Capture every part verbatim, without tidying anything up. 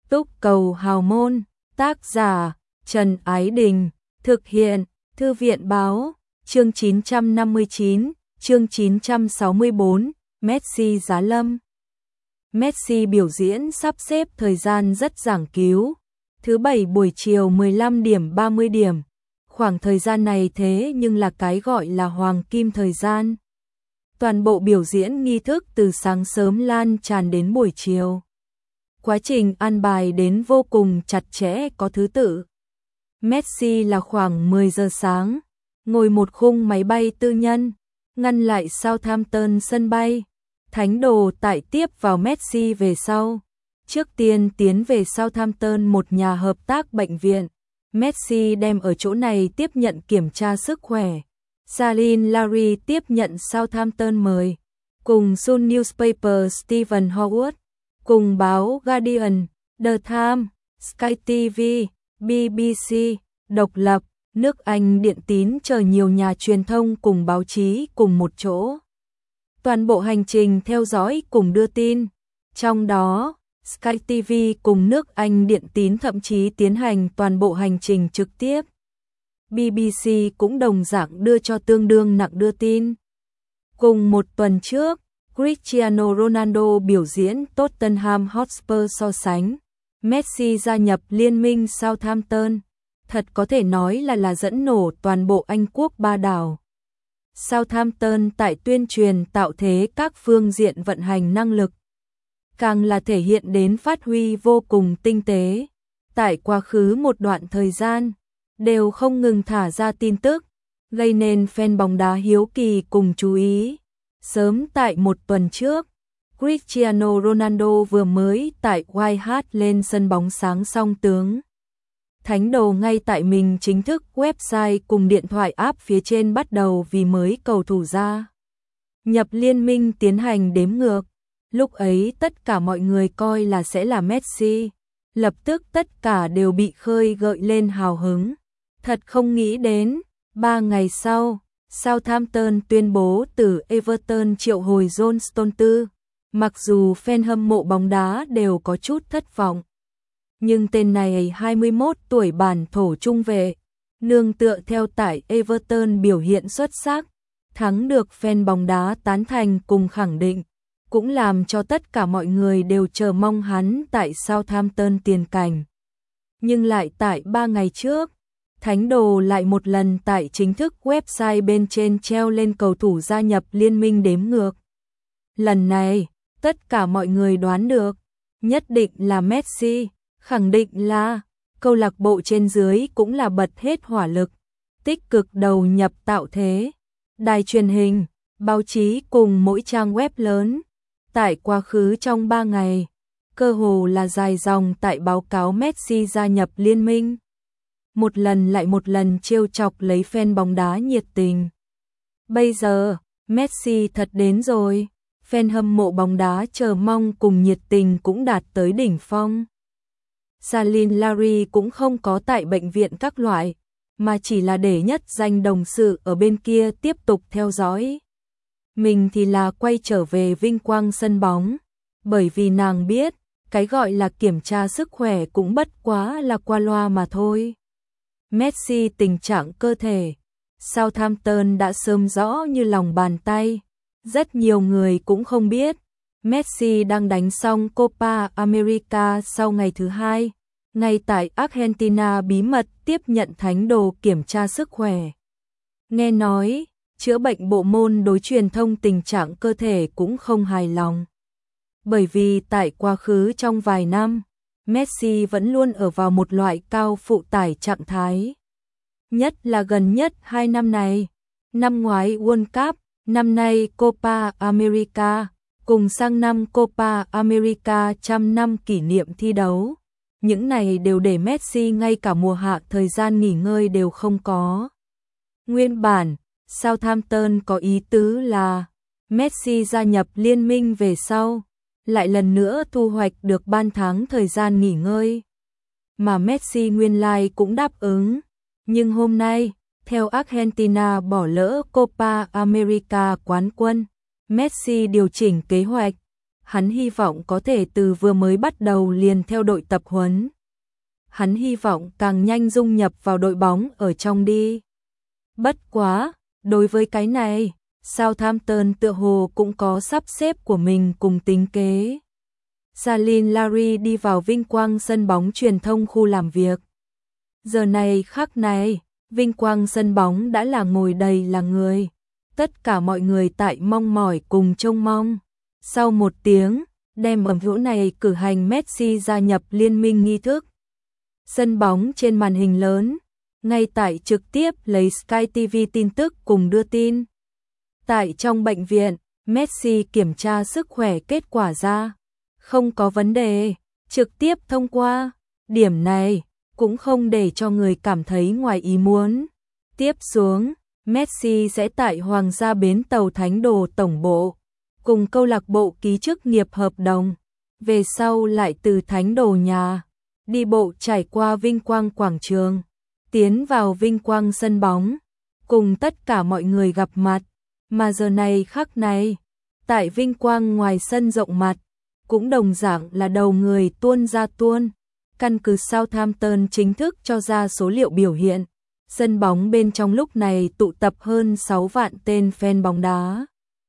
Túc cầu hào môn, tác giả Trần Ái Đình, thực hiện Thư viện báo, chương chín trăm năm mươi chín, chương chín trăm sáu mươi tư, Messi giá lâm. Messi biểu diễn sắp xếp thời gian rất giảng cứu. Thứ bảy buổi chiều mười lăm điểm ba mươi điểm. Khoảng thời gian này thế nhưng là cái gọi là hoàng kim thời gian. Toàn bộ biểu diễn nghi thức từ sáng sớm lan tràn đến buổi chiều. Quá trình an bài đến vô cùng chặt chẽ có thứ tự. Messi là khoảng mười giờ sáng, ngồi một khung máy bay tư nhân, ngăn lại Southampton sân bay. Thánh đồ tại tiếp vào Messi về sau. Trước tiên tiến về Southampton một nhà hợp tác bệnh viện. Messi đem ở chỗ này tiếp nhận kiểm tra sức khỏe. Salim Larry tiếp nhận Southampton mời. Cùng Sun Newspaper Stephen Howard, cùng báo Guardian, The Times, Sky ti vi, bê bê xê, Độc lập, nước Anh Điện Tín chờ nhiều nhà truyền thông cùng báo chí cùng một chỗ. Toàn bộ hành trình theo dõi cùng đưa tin. Trong đó, Sky ti vi cùng nước Anh Điện Tín thậm chí tiến hành toàn bộ hành trình trực tiếp. bê bê xê cũng đồng dạng đưa cho tương đương nặng đưa tin. Cùng một tuần trước, Cristiano Ronaldo biểu diễn Tottenham Hotspur so sánh. Messi gia nhập liên minh Southampton. Thật có thể nói là là dẫn nổ toàn bộ Anh quốc ba đảo. Southampton tại tuyên truyền tạo thế các phương diện vận hành năng lực. Càng là thể hiện đến phát huy vô cùng tinh tế. Tại quá khứ một đoạn thời gian, đều không ngừng thả ra tin tức, gây nên fan bóng đá hiếu kỳ cùng chú ý. Sớm tại một tuần trước, Cristiano Ronaldo vừa mới tại White Hart lên sân bóng sáng song tướng. Thánh đồ ngay tại mình chính thức website cùng điện thoại app phía trên bắt đầu vì mới cầu thủ ra nhập liên minh tiến hành đếm ngược. Lúc ấy tất cả mọi người coi là sẽ là Messi. Lập tức tất cả đều bị khơi gợi lên hào hứng. Thật không nghĩ đến, ba ngày sau, Southampton tuyên bố từ Everton triệu hồi John Stones. Mặc dù fan hâm mộ bóng đá đều có chút thất vọng. Nhưng tên này hai mươi mốt tuổi bản thổ trung vệ, nương tựa theo tại Everton biểu hiện xuất sắc, thắng được fan bóng đá tán thành cùng khẳng định, cũng làm cho tất cả mọi người đều chờ mong hắn tại Southampton tiền cảnh. Nhưng lại tại ba ngày trước, Thánh đồ lại một lần tại chính thức website bên trên treo lên cầu thủ gia nhập liên minh đếm ngược. Lần này, tất cả mọi người đoán được, nhất định là Messi, khẳng định là, câu lạc bộ trên dưới cũng là bật hết hỏa lực, tích cực đầu nhập tạo thế. Đài truyền hình, báo chí cùng mỗi trang web lớn, tại quá khứ trong ba ngày, cơ hồ là dài dòng tại báo cáo Messi gia nhập liên minh. Một lần lại một lần trêu chọc lấy fan bóng đá nhiệt tình. Bây giờ, Messi thật đến rồi, fan hâm mộ bóng đá chờ mong cùng nhiệt tình cũng đạt tới đỉnh phong. Salim Larry cũng không có tại bệnh viện các loại, mà chỉ là để nhất danh đồng sự ở bên kia tiếp tục theo dõi. Mình thì là quay trở về vinh quang sân bóng, bởi vì nàng biết, cái gọi là kiểm tra sức khỏe cũng bất quá là qua loa mà thôi. Messi tình trạng cơ thể, Southampton đã sớm rõ như lòng bàn tay. Rất nhiều người cũng không biết, Messi đang đánh xong Copa America sau ngày thứ hai, ngay tại Argentina bí mật tiếp nhận thánh đồ kiểm tra sức khỏe. Nghe nói, chữa bệnh bộ môn đối truyền thông tình trạng cơ thể cũng không hài lòng. Bởi vì tại quá khứ trong vài năm, Messi vẫn luôn ở vào một loại cao phụ tải trạng thái. Nhất là gần nhất hai năm này, năm ngoái World Cup, năm nay Copa America, cùng sang năm Copa America trăm năm kỷ niệm thi đấu. Những này đều để Messi ngay cả mùa hạ thời gian nghỉ ngơi đều không có. Nguyên bản, Southampton có ý tứ là Messi gia nhập liên minh về sau, lại lần nữa thu hoạch được ban tháng thời gian nghỉ ngơi. Mà Messi nguyên lai cũng đáp ứng. Nhưng hôm nay, theo Argentina bỏ lỡ Copa America quán quân, Messi điều chỉnh kế hoạch. Hắn hy vọng có thể từ vừa mới bắt đầu liền theo đội tập huấn. Hắn hy vọng càng nhanh dung nhập vào đội bóng ở trong đi. Bất quá, đối với cái này, Southampton tựa hồ cũng có sắp xếp của mình cùng tính kế. Jalil Larry đi vào vinh quang sân bóng truyền thông khu làm việc. Giờ này khắc này, vinh quang sân bóng đã là ngồi đầy là người. Tất cả mọi người tại mong mỏi cùng trông mong. Sau một tiếng, đem ở chỗ này cử hành Messi gia nhập liên minh nghi thức. Sân bóng trên màn hình lớn, ngay tại trực tiếp lấy Sky ti vi tin tức cùng đưa tin. Tại trong bệnh viện, Messi kiểm tra sức khỏe kết quả ra. Không có vấn đề, trực tiếp thông qua. Điểm này cũng không để cho người cảm thấy ngoài ý muốn. Tiếp xuống, Messi sẽ tại Hoàng gia bến tàu Thánh Đồ tổng bộ, cùng câu lạc bộ ký chức nghiệp hợp đồng. Về sau lại từ Thánh Đồ nhà, đi bộ trải qua Vinh Quang quảng trường, tiến vào Vinh Quang sân bóng, cùng tất cả mọi người gặp mặt. Mà giờ này khắc này, tại Vinh Quang ngoài sân rộng mặt, cũng đồng dạng là đầu người tuôn ra tuôn. Căn cứ Southampton chính thức cho ra số liệu biểu hiện, sân bóng bên trong lúc này tụ tập hơn sáu vạn tên fan bóng đá.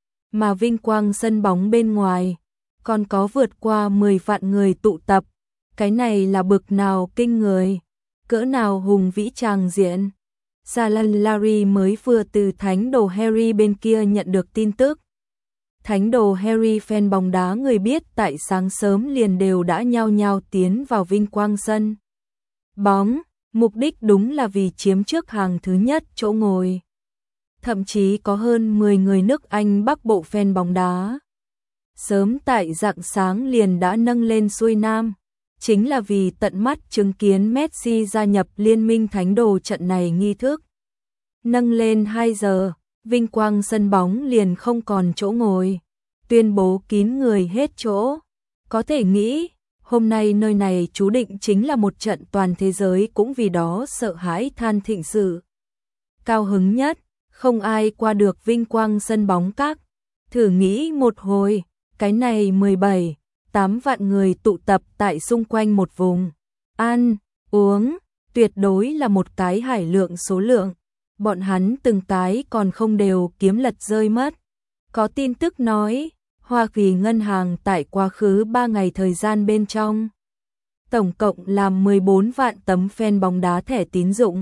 Mà Vinh Quang sân bóng bên ngoài, còn có vượt qua mười vạn người tụ tập. Cái này là bực nào kinh người, cỡ nào hùng vĩ tràng diện. Jalil Larry mới vừa từ Thánh Đồ Harry bên kia nhận được tin tức. Thánh Đồ Harry fan bóng đá người biết tại sáng sớm liền đều đã nhao nhao tiến vào Vinh Quang sân bóng, mục đích đúng là vì chiếm trước hàng thứ nhất chỗ ngồi. Thậm chí có hơn mười người nước Anh Bắc Bộ fan bóng đá. Sớm tại rạng sáng liền đã nâng lên xuôi nam, chính là vì tận mắt chứng kiến Messi gia nhập liên minh Thánh Đồ trận này nghi thức. Nâng lên hai giờ, Vinh Quang sân bóng liền không còn chỗ ngồi, tuyên bố kín người hết chỗ. Có thể nghĩ, hôm nay nơi này chú định chính là một trận toàn thế giới cũng vì đó sợ hãi than thịnh sự. Cao hứng nhất, không ai qua được Vinh Quang sân bóng các. Thử nghĩ một hồi, cái này mười bảy, tám vạn người tụ tập tại xung quanh một vùng. Ăn, uống, tuyệt đối là một cái hải lượng số lượng. Bọn hắn từng cái còn không đều kiếm lật rơi mất. Có tin tức nói, Hoa Kỳ ngân hàng tại quá khứ ba ngày thời gian bên trong, tổng cộng làm mười bốn vạn tấm fan bóng đá thẻ tín dụng.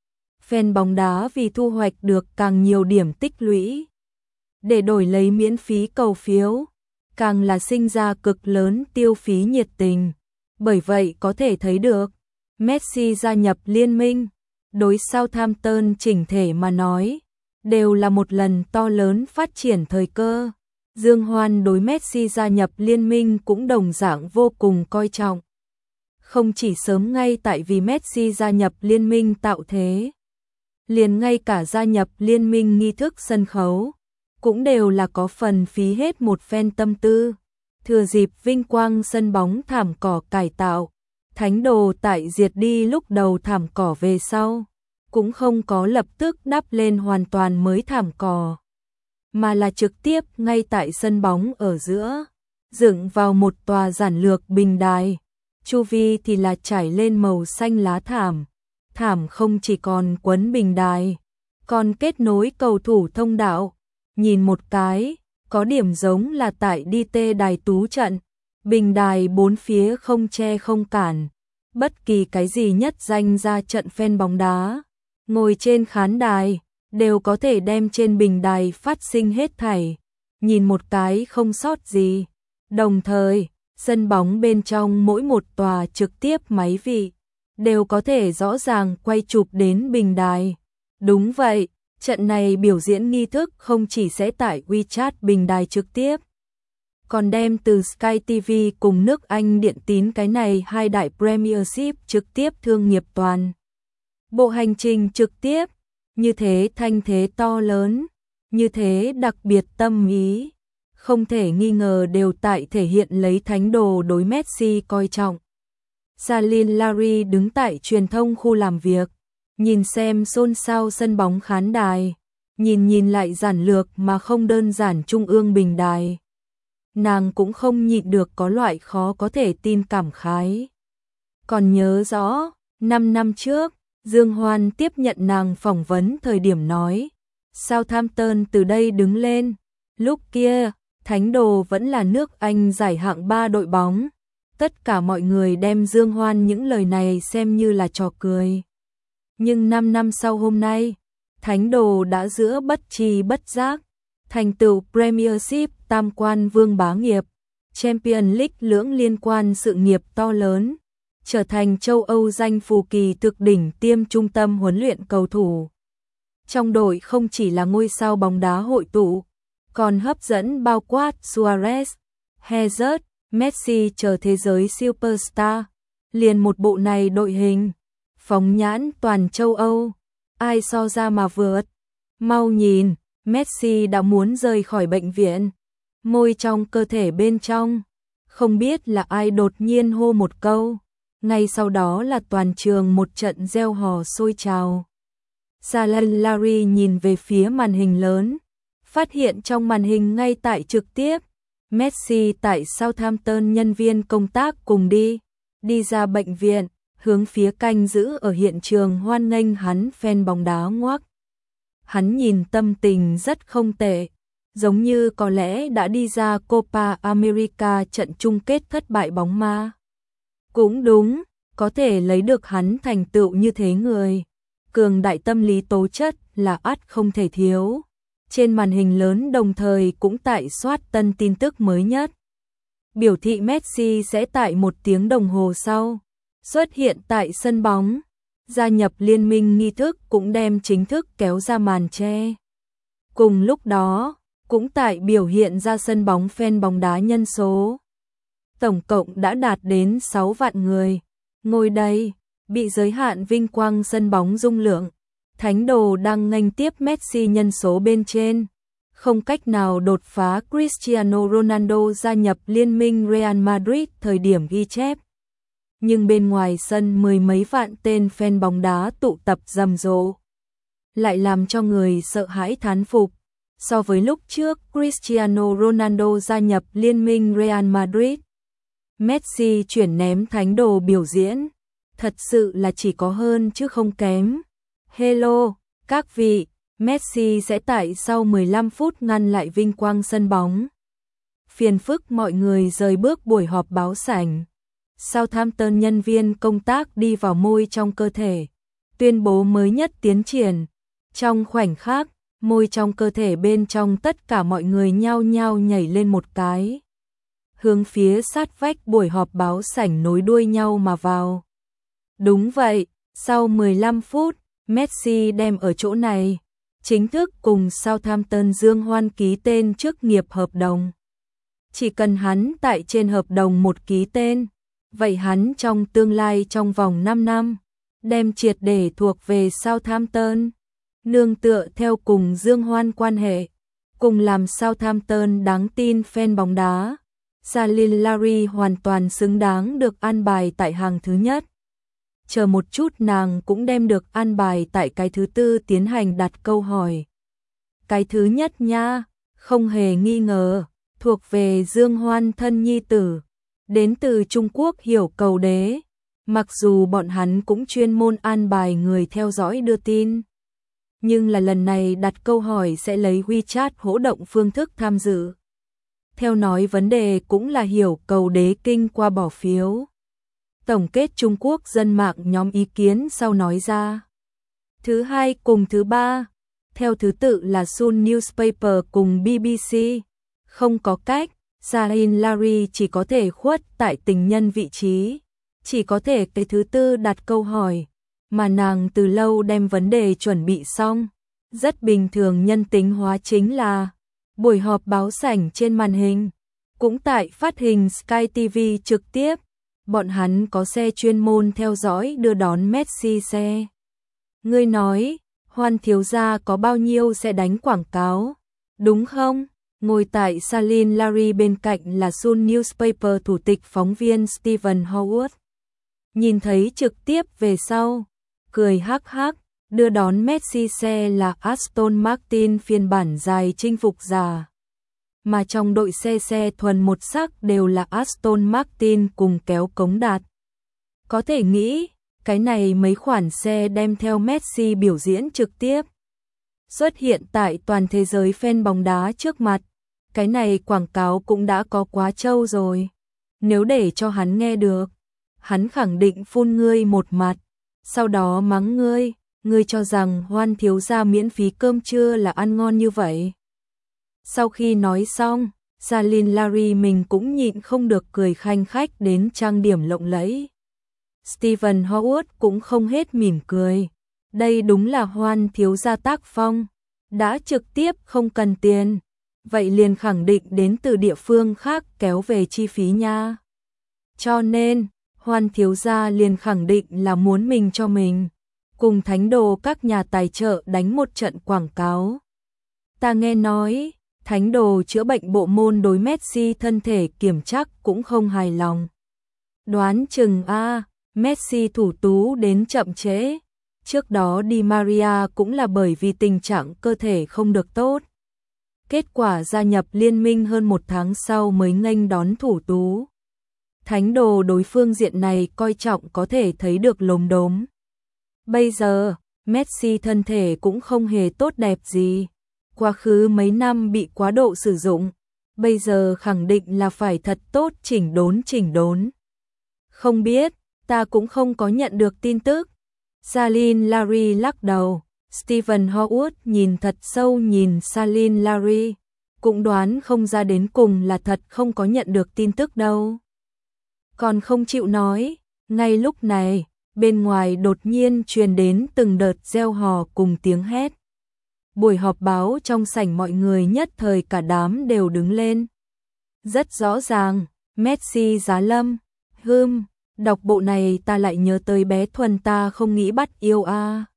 Fan bóng đá vì thu hoạch được càng nhiều điểm tích lũy, để đổi lấy miễn phí cầu phiếu, càng là sinh ra cực lớn tiêu phí nhiệt tình. Bởi vậy có thể thấy được, Messi gia nhập liên minh, đối Southampton chỉnh thể mà nói, đều là một lần to lớn phát triển thời cơ. Dương Hoan đối Messi gia nhập liên minh cũng đồng dạng vô cùng coi trọng. Không chỉ sớm ngay tại vì Messi gia nhập liên minh tạo thế, liền ngay cả gia nhập liên minh nghi thức sân khấu, cũng đều là có phần phí hết một phen tâm tư. Thừa dịp Vinh Quang sân bóng thảm cỏ cải tạo, Thánh Đồ tại diệt đi lúc đầu thảm cỏ về sau, cũng không có lập tức đắp lên hoàn toàn mới thảm cỏ, mà là trực tiếp ngay tại sân bóng ở giữa, dựng vào một tòa giản lược bình đài. Chu vi thì là trải lên màu xanh lá thảm. Thảm không chỉ còn quấn bình đài, còn kết nối cầu thủ thông đạo. Nhìn một cái, có điểm giống là tại đi tê đài tú trận. Bình đài bốn phía không che không cản. Bất kỳ cái gì nhất danh ra trận fan bóng đá, ngồi trên khán đài, đều có thể đem trên bình đài phát sinh hết thảy. Nhìn một cái không sót gì. Đồng thời, sân bóng bên trong mỗi một tòa trực tiếp máy vị, đều có thể rõ ràng quay chụp đến bình đài. Đúng vậy, trận này biểu diễn nghi thức không chỉ sẽ tải WeChat bình đài trực tiếp, còn đem từ Sky ti vi cùng nước Anh Điện Tín cái này hai đại Premiership trực tiếp thương nghiệp toàn. Bộ hành trình trực tiếp, như thế thanh thế to lớn, như thế đặc biệt tâm ý, không thể nghi ngờ đều tại thể hiện lấy Thánh Đồ đối Messi coi trọng. Jalil Larry đứng tại truyền thông khu làm việc, nhìn xem xôn xao sân bóng khán đài, nhìn nhìn lại giản lược mà không đơn giản trung ương bình đài. nàng cũng không nhịn được có loại khó có thể tin cảm khái. Còn nhớ rõ, năm năm trước, Dương Hoan tiếp nhận nàng phỏng vấn thời điểm nói, Southampton từ đây đứng lên, lúc kia, Thánh Đồ vẫn là nước Anh giải hạng ba đội bóng. Tất cả mọi người đem Dương Hoan những lời này xem như là trò cười. Nhưng năm năm sau hôm nay, Thánh Đồ đã giữa bất tri bất giác, thành tựu Premiership tam quan vương bá nghiệp, Champions League lưỡng liên quan sự nghiệp to lớn, trở thành châu Âu danh phù kỳ thực đỉnh tiêm trung tâm huấn luyện cầu thủ. Trong đội không chỉ là ngôi sao bóng đá hội tụ, còn hấp dẫn bao quát Suarez, Hazard, Messi chờ thế giới superstar. Liền một bộ này đội hình, phóng nhãn toàn châu Âu, ai so ra mà vượt. Mau nhìn, Messi đã muốn rời khỏi bệnh viện, môi trong cơ thể bên trong, không biết là ai đột nhiên hô một câu, ngay sau đó là toàn trường một trận reo hò sôi trào. Salary nhìn về phía màn hình lớn, phát hiện trong màn hình ngay tại trực tiếp, Messi tại Southampton nhân viên công tác cùng đi, đi ra bệnh viện, hướng phía canh giữ ở hiện trường hoan nghênh hắn fan bóng đá ngoác. Hắn nhìn tâm tình rất không tệ, giống như có lẽ đã đi ra Copa America trận chung kết thất bại bóng ma. Cũng đúng, có thể lấy được hắn thành tựu như thế người, cường đại tâm lý tố chất là ắt không thể thiếu. Trên màn hình lớn đồng thời cũng tại soát tân tin tức mới nhất. Biểu thị Messi sẽ tại một tiếng đồng hồ sau xuất hiện tại sân bóng, gia nhập liên minh nghi thức cũng đem chính thức kéo ra màn che. Cùng lúc đó, cũng tại biểu hiện ra sân bóng fan bóng đá nhân số. Tổng cộng đã đạt đến sáu vạn người. Ngồi đây, bị giới hạn vinh quang sân bóng dung lượng. Thánh Đồ đang nghênh tiếp Messi nhân số bên trên. Không cách nào đột phá Cristiano Ronaldo gia nhập liên minh Real Madrid thời điểm ghi chép. Nhưng bên ngoài sân mười mấy vạn tên fan bóng đá tụ tập rầm rộ, lại làm cho người sợ hãi thán phục. So với lúc trước Cristiano Ronaldo gia nhập liên minh Real Madrid, Messi chuyển ném Thánh Đồ biểu diễn, thật sự là chỉ có hơn chứ không kém. Hello, các vị, Messi sẽ tại sau mười lăm phút ngăn lại vinh quang sân bóng. Phiền phức mọi người rời bước buổi họp báo sảnh. Southampton nhân viên công tác đi vào môi trong cơ thể, tuyên bố mới nhất tiến triển. Trong khoảnh khắc, môi trong cơ thể bên trong tất cả mọi người nhao nhao nhảy lên một cái, hướng phía sát vách buổi họp báo sảnh nối đuôi nhau mà vào. Đúng vậy, sau mười lăm phút, Messi đem ở chỗ này, chính thức cùng Southampton Dương Hoan ký tên trước nghiệp hợp đồng. Chỉ cần hắn tại trên hợp đồng một ký tên, vậy hắn trong tương lai trong vòng năm năm, đem triệt để thuộc về Southampton, nương tựa theo cùng Dương Hoan quan hệ, cùng làm Southampton đáng tin fan bóng đá. Salary hoàn toàn xứng đáng được an bài tại hàng thứ nhất. Chờ một chút nàng cũng đem được an bài tại cái thứ tư tiến hành đặt câu hỏi. Cái thứ nhất nha, không hề nghi ngờ, thuộc về Dương Hoan thân nhi tử, đến từ Trung Quốc Hiểu Cầu Đế. Mặc dù bọn hắn cũng chuyên môn an bài người theo dõi đưa tin, nhưng là lần này đặt câu hỏi sẽ lấy WeChat hỗ động phương thức tham dự. Theo nói vấn đề cũng là Hiểu Cầu Đế kinh qua bỏ phiếu. Tổng kết Trung Quốc dân mạng nhóm ý kiến sau nói ra. Thứ hai cùng thứ ba, theo thứ tự là Sun Newspaper cùng bê bê xê. Không có cách, Zayn Larry chỉ có thể khuất tại tình nhân vị trí, chỉ có thể cái thứ tư đặt câu hỏi, mà nàng từ lâu đem vấn đề chuẩn bị xong. Rất bình thường nhân tính hóa chính là buổi họp báo sảnh trên màn hình, cũng tại phát hình Sky ti vi trực tiếp. Bọn hắn có xe chuyên môn theo dõi đưa đón Messi xe. Ngươi nói, Hoan thiếu gia có bao nhiêu sẽ đánh quảng cáo, đúng không? Ngồi tại Salin Larry bên cạnh là Sun Newspaper thủ tịch phóng viên Stephen Howard. Nhìn thấy trực tiếp về sau, cười hắc hắc, đưa đón Messi xe là Aston Martin phiên bản dài chinh phục giả. mà trong đội xe xe thuần một sắc đều là Aston Martin cùng kéo cống đạt. Có thể nghĩ, cái này mấy khoản xe đem theo Messi biểu diễn trực tiếp. Xuất hiện tại toàn thế giới fan bóng đá trước mặt, cái này quảng cáo cũng đã có quá trâu rồi. Nếu để cho hắn nghe được, hắn khẳng định phun ngươi một mặt, sau đó mắng ngươi, ngươi cho rằng Hoan thiếu gia miễn phí cơm trưa là ăn ngon như vậy. Sau khi nói xong, Salin Larry mình cũng nhịn không được cười khanh khách đến trang điểm lộng lẫy. Stephen Howard cũng không hết mỉm cười. Đây đúng là Hoan thiếu gia tác phong, đã trực tiếp không cần tiền, vậy liền khẳng định đến từ địa phương khác kéo về chi phí nha. Cho nên, Hoan thiếu gia liền khẳng định là muốn mình cho mình, cùng thánh đồ các nhà tài trợ đánh một trận quảng cáo. Ta nghe nói, thánh đồ chữa bệnh bộ môn đối Messi thân thể kiểm chắc cũng không hài lòng. Đoán chừng a, Messi thủ tú đến chậm trễ. Trước đó Di Maria cũng là bởi vì tình trạng cơ thể không được tốt. Kết quả gia nhập liên minh hơn một tháng sau mới nghênh đón thủ tú. Thánh đồ đối phương diện này coi trọng có thể thấy được lốm đốm. Bây giờ, Messi thân thể cũng không hề tốt đẹp gì. Quá khứ mấy năm bị quá độ sử dụng, bây giờ khẳng định là phải thật tốt chỉnh đốn chỉnh đốn. Không biết, ta cũng không có nhận được tin tức. Salin Larry lắc đầu, Stephen Howard nhìn thật sâu nhìn Salin Larry, cũng đoán không ra đến cùng là thật không có nhận được tin tức đâu. Còn không chịu nói, ngay lúc này, bên ngoài đột nhiên truyền đến từng đợt reo hò cùng tiếng hét. Buổi họp báo trong sảnh mọi người nhất thời cả đám đều đứng lên. Rất rõ ràng, Messi giá lâm, hưm, đọc bộ này ta lại nhớ tới bé Thuần ta không nghĩ bắt yêu a.